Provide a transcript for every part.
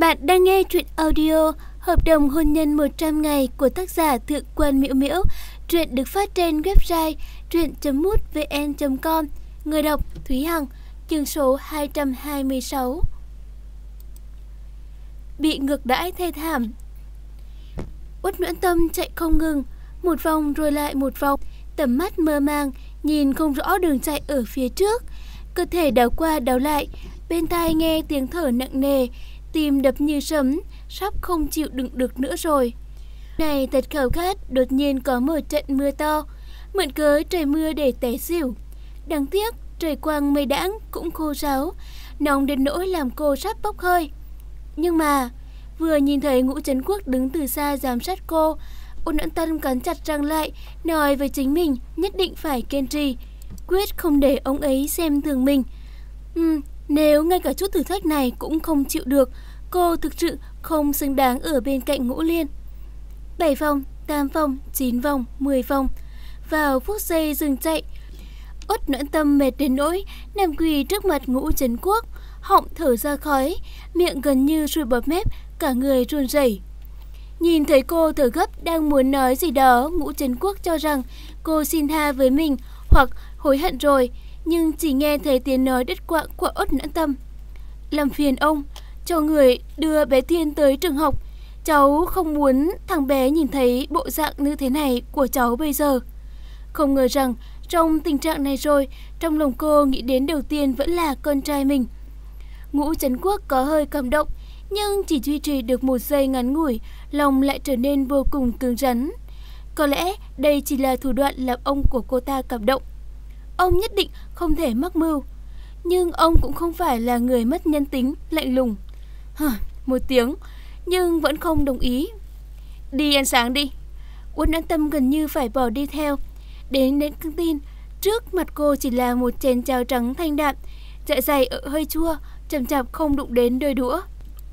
Bạn đang nghe truyện audio Hợp đồng hôn nhân 100 ngày của tác giả Thượng Quan Miễu Miễu. Truyện được phát trên website truyện.mútvn.com. Người đọc Thúy Hằng. Chương số 226. Bị ngược đãi thê thảm. Uất Noãn Tâm chạy không ngừng, một vòng rồi lại một vòng, tầm mắt mơ màng, nhìn không rõ đường chạy ở phía trước. Cơ thể đảo qua đảo lại, bên tai nghe tiếng thở nặng nề, tim đập như sấm, sắp không chịu đựng được nữa rồi. Này thật khao khát, đột nhiên có một trận mưa to, mượn cớ trời mưa để té xỉu. Đáng tiếc trời quang mây đãng cũng khô ráo, nóng đến nỗi làm cô sắp bốc hơi. Nhưng mà vừa nhìn thấy Ngũ Trấn Quốc đứng từ xa giám sát cô, Uất Noãn Tâm cắn chặt răng lại, nói với chính mình nhất định phải kiên trì, quyết không để ông ấy xem thường mình. Nếu ngay cả chút thử thách này cũng không chịu được, cô thực sự không xứng đáng ở bên cạnh Ngũ Liên. 7 vòng, 8 vòng, 9 vòng, 10 vòng. Vào phút giây dừng chạy, Uất Noãn Tâm mệt đến nỗi nằm quỳ trước mặt Ngũ Trấn Quốc, họng thở ra khói, miệng gần như sùi bọt mép, cả người run rẩy. Nhìn thấy cô thở gấp đang muốn nói gì đó, Ngũ Trấn Quốc cho rằng cô xin tha với mình hoặc hối hận rồi, nhưng chỉ nghe thấy tiếng nói đứt quãng của Uất Noãn Tâm. Làm phiền ông, cho người đưa bé Thiên tới trường học. Cháu không muốn thằng bé nhìn thấy bộ dạng như thế này của cháu bây giờ. Không ngờ rằng trong tình trạng này rồi, trong lòng cô nghĩ đến đầu tiên vẫn là con trai mình. Ngũ Trấn Quốc có hơi cảm động, nhưng chỉ duy trì được một giây ngắn ngủi, lòng lại trở nên vô cùng cứng rắn. Có lẽ đây chỉ là thủ đoạn làm ông của cô ta cảm động. Ông nhất định không thể mắc mưu, nhưng ông cũng không phải là người mất nhân tính, lạnh lùng. Một tiếng, nhưng vẫn không đồng ý. Đi ăn sáng đi. Uất Noãn Tâm gần như phải bỏ đi theo. Đến căng tin, trước mặt cô chỉ là một chén cháo trắng thanh đạm, dạ dày hơi chua, chậm chạp không đụng đến đôi đũa.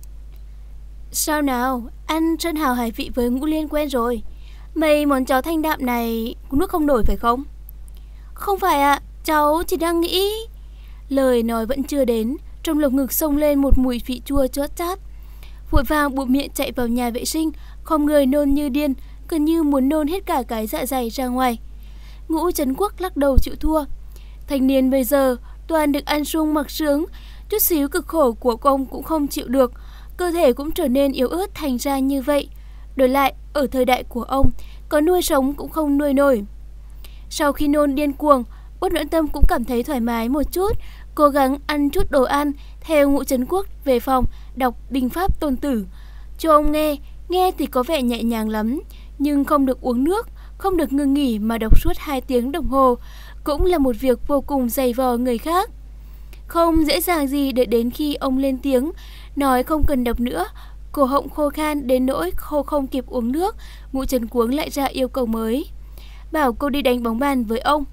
Sao nào, ăn sơn hào hải vị với Ngũ Liên quen rồi. Mấy món cháo thanh đạm này nuốt không nổi phải không? Không phải ạ, cháu chỉ đang nghĩ. Lời nói vẫn chưa đến, trong lồng ngực xông lên một mùi vị chua chót chát. Vội vàng bụm miệng chạy vào nhà vệ sinh, không người nôn như điên, gần như muốn nôn hết cả cái dạ dày ra ngoài. Ngũ Trấn Quốc lắc đầu chịu thua. Thanh niên bây giờ toàn được ăn sung mặc sướng, chút xíu cực khổ của ông cũng không chịu được, cơ thể cũng trở nên yếu ớt thành ra như vậy. Đổi lại, ở thời đại của ông, có nuôi sống cũng không nuôi nổi. Sau khi nôn điên cuồng, Uất Noãn Tâm cũng cảm thấy thoải mái một chút, cố gắng ăn chút đồ ăn, theo Ngũ Trấn Quốc về phòng đọc binh pháp Tôn Tử. Cho ông nghe thì có vẻ nhẹ nhàng lắm, nhưng không được uống nước, không được ngừng nghỉ mà đọc suốt 2 tiếng đồng hồ, cũng là một việc vô cùng dày vò người khác. Không dễ dàng gì để đến khi ông lên tiếng, nói không cần đọc nữa, cổ họng khô khan đến nỗi khô không kịp uống nước, Ngũ Trấn Quốc lại ra yêu cầu mới. Bảo cô đi đánh bóng bàn với ông.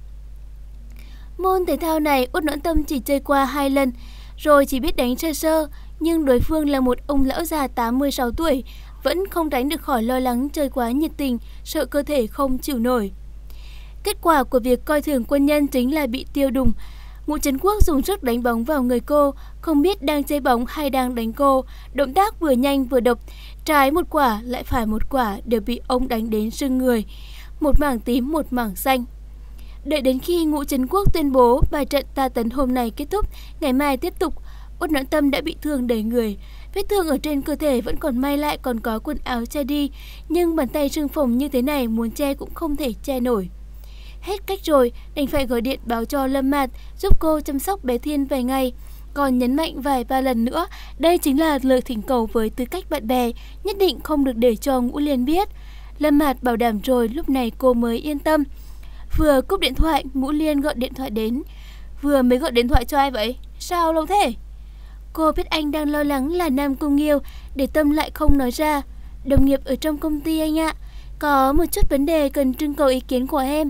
Môn thể thao này Uất Noãn Tâm chỉ chơi qua 2 lần, rồi chỉ biết đánh sơ sơ, nhưng đối phương là một ông lão già 86 tuổi, vẫn không tránh được khỏi lo lắng chơi quá nhiệt tình, sợ cơ thể không chịu nổi. Kết quả của việc coi thường quân nhân chính là bị tiêu đùng. Ngũ Trấn Quốc dùng sức đánh bóng vào người cô, không biết đang chơi bóng hay đang đánh cô, động tác vừa nhanh vừa độc, trái một quả lại phải một quả đều bị ông đánh đến sưng người, một mảng tím một mảng xanh. Đợi đến khi Ngũ Trấn Quốc tuyên bố bài trận tra tấn hôm nay kết thúc, ngày mai tiếp tục, Uất Noãn Tâm đã bị thương đầy người. Vết thương ở trên cơ thể vẫn còn may lại còn có quần áo che đi, nhưng bàn tay sưng phồng như thế này muốn che cũng không thể che nổi. Hết cách rồi, đành phải gọi điện báo cho Lâm Mạt giúp cô chăm sóc bé Thiên vài ngày. Còn nhấn mạnh vài ba lần nữa, đây chính là lời thỉnh cầu với tư cách bạn bè, nhất định không được để cho Ngũ Liên biết. Lâm Mạt bảo đảm rồi, lúc này cô mới yên tâm. Vừa cúp điện thoại, Ngũ Liên gọi điện thoại đến. Vừa mới gọi điện thoại cho ai vậy? Sao lâu thế? Cô biết anh đang lo lắng là Nam Cung Nghiêu, để tâm lại không nói ra. Đồng nghiệp ở trong công ty anh ạ, có một chút vấn đề cần trưng cầu ý kiến của em.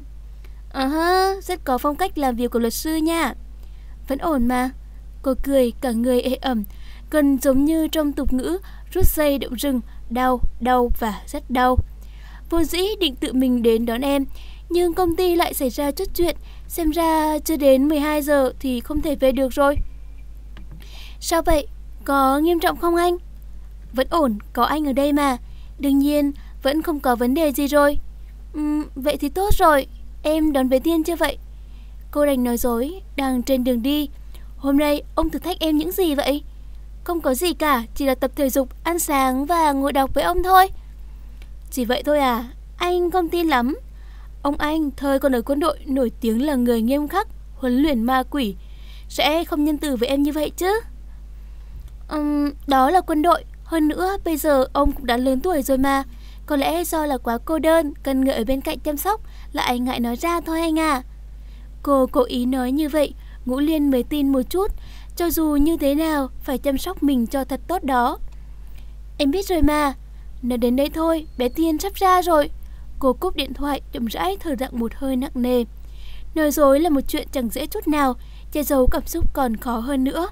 Rất có phong cách làm việc của luật sư nha. Vẫn ổn mà. Cô cười, cả người ê ẩm, gần giống như trong tục ngữ rút dây động rừng, đau và rất đau. Vốn dĩ định tự mình đến đón em, nhưng công ty lại xảy ra chút chuyện, xem ra chưa đến 12 giờ thì không thể về được rồi. Sao vậy? Có nghiêm trọng không anh? Vẫn ổn, có anh ở đây mà. Đương nhiên, vẫn không có vấn đề gì rồi. Vậy thì tốt rồi. Em đón bé Tiên chưa vậy? Cô đành nói dối, đang trên đường đi. Hôm nay ông thử thách em những gì vậy? Không có gì cả, chỉ là tập thể dục, ăn sáng và ngồi đọc với ông thôi. Chỉ vậy thôi à? Anh không tin lắm. Ông anh thời còn ở quân đội nổi tiếng là người nghiêm khắc, huấn luyện ma quỷ, sẽ không nhân từ với em như vậy chứ. Đó là quân đội. Hơn nữa bây giờ ông cũng đã lớn tuổi rồi mà. Có lẽ do là quá cô đơn, cần người ở bên cạnh chăm sóc, lại ngại nói ra thôi anh à. Cô cố ý nói như vậy, Ngũ Liên mới tin một chút. Cho dù như thế nào, phải chăm sóc mình cho thật tốt đó. Em biết rồi mà. Nói đến đây thôi, bé Tiên sắp ra rồi. Cô cúp điện thoại, chậm rãi thở ra một hơi nặng nề. Nói dối là một chuyện chẳng dễ chút nào, che giấu cảm xúc còn khó hơn nữa.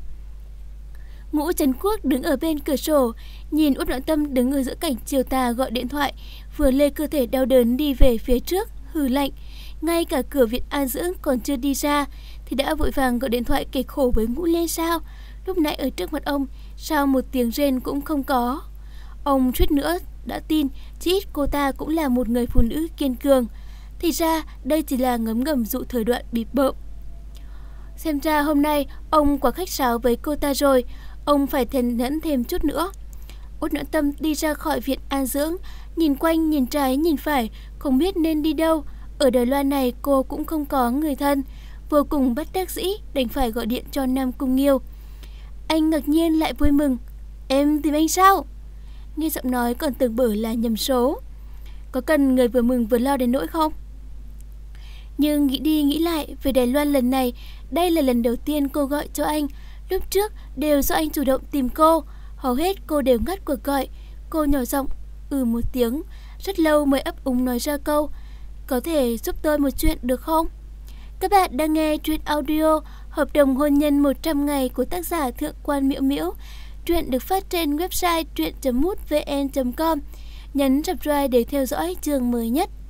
Ngũ Trấn Quốc đứng ở bên cửa sổ, nhìn Út Noãn Tâm đứng ở giữa cảnh chiều tà gọi điện thoại, vừa lê cơ thể đau đớn đi về phía trước, hừ lạnh. Ngay cả cửa viện an dưỡng còn chưa đi ra thì đã vội vàng gọi điện thoại kể khổ với Ngũ Liên sao? Lúc nãy ở trước mặt ông, sao một tiếng rên cũng không có? Ông suýt nữa đã tin chỉ ít cô ta cũng là một người phụ nữ kiên cường. Thì ra đây chỉ là ngấm ngầm dụ thời đoạn bịp bợm. Xem ra hôm nay ông quá khách sáo với cô ta rồi. Ông phải thèn nhẫn thêm chút nữa. Út Noãn Tâm đi ra khỏi viện an dưỡng, nhìn quanh, nhìn trái, nhìn phải, không biết nên đi đâu. Ở Đài Loan này cô cũng không có người thân, vô cùng bất đắc dĩ, đành phải gọi điện cho Nam Cung Nghiêu. Anh ngạc nhiên lại vui mừng. Em tìm anh sao? Nghe giọng nói còn tưởng bở là nhầm số. Có cần người vừa mừng vừa lo đến nỗi không? Nhưng nghĩ đi nghĩ lại, về Đài Loan lần này, đây là lần đầu tiên cô gọi cho anh. Lúc trước đều do anh chủ động tìm cô, hầu hết cô đều ngắt cuộc gọi. Cô nhỏ giọng một tiếng, rất lâu mới ấp úng nói ra câu: có thể giúp tôi một chuyện được không? Các bạn đang nghe truyện audio Hợp đồng hôn nhân 100 ngày của tác giả Thượng Quan Miễu Miễu. Truyện được phát trên website truyện.mútvn.com. Nhấn subscribe để theo dõi chương mới nhất.